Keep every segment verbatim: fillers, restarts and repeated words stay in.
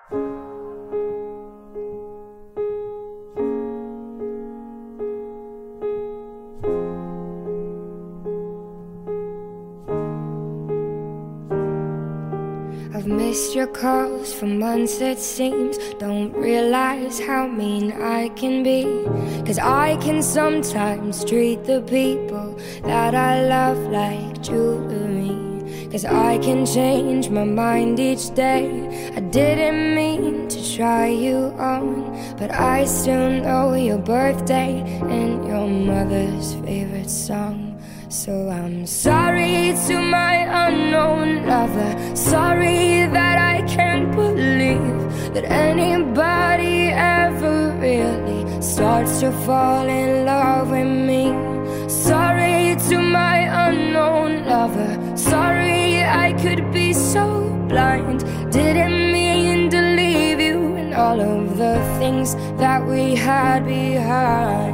I've missed your calls for months it seems. Don't realize how mean I can be, 'cause I can sometimes treat the people that I love like jewelry. 'Cause I can change my mind each day. I didn't mean to try you on, but I still know your birthday and your mother's favorite song. So I'm sorry to my unknown lover. Sorry that I can't believe that anybody ever really starts to fall in love with me. Sorry to my unknown lover. Sorry I could be so blind. Didn't mean to leave you and all of the things that we had behind.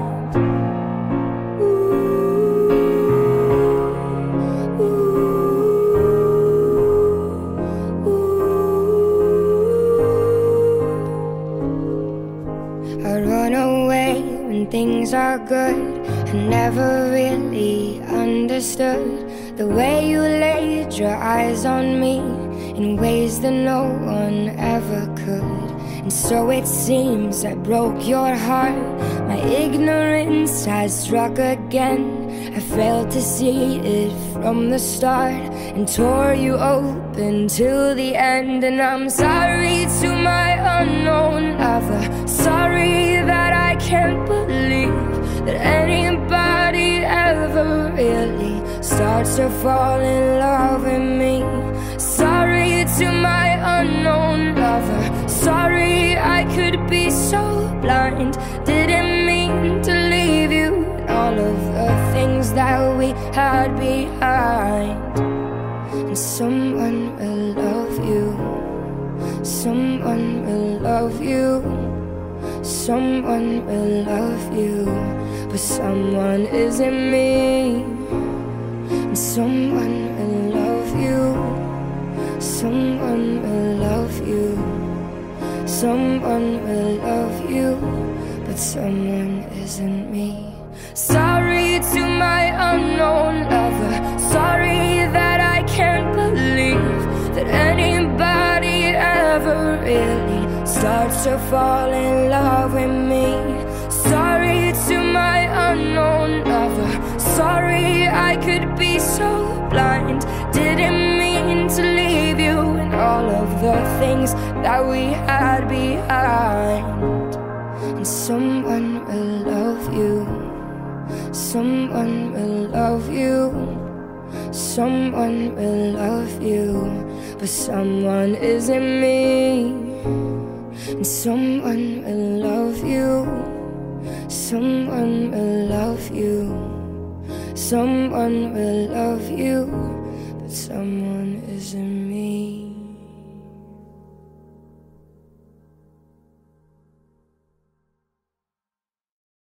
I run away when things are good. I never really understood the way you laid your eyes on me in ways that no one ever could. And so it seems I broke your heart. My ignorance has struck again. I failed to see it from the start and tore you open till the end. And I'm sorry to my unknown lover. Sorry that I can't believe that anybody ever really starts to fall in love with me. Sorry to my unknown lover. Sorry I could be so blind. Didn't mean to leave you and all of the things that we had behind. And someone will love you. Someone will love you. Someone will love you, but someone isn't me. And someone will love you. Someone will love you. Someone will love you, but someone isn't me. Sorry to my unknown lover. Sorry that I can't believe that anybody ever really starts to fall in love with me. Sorry to my unknown lover. Sorry I could be so blind. Didn't mean to leave you and all of the things that we had behind. And someone will love you. Someone will love you. Someone will love you, but someone isn't me. And someone will love you. Someone will love you. Someone will love you, but someone isn't me.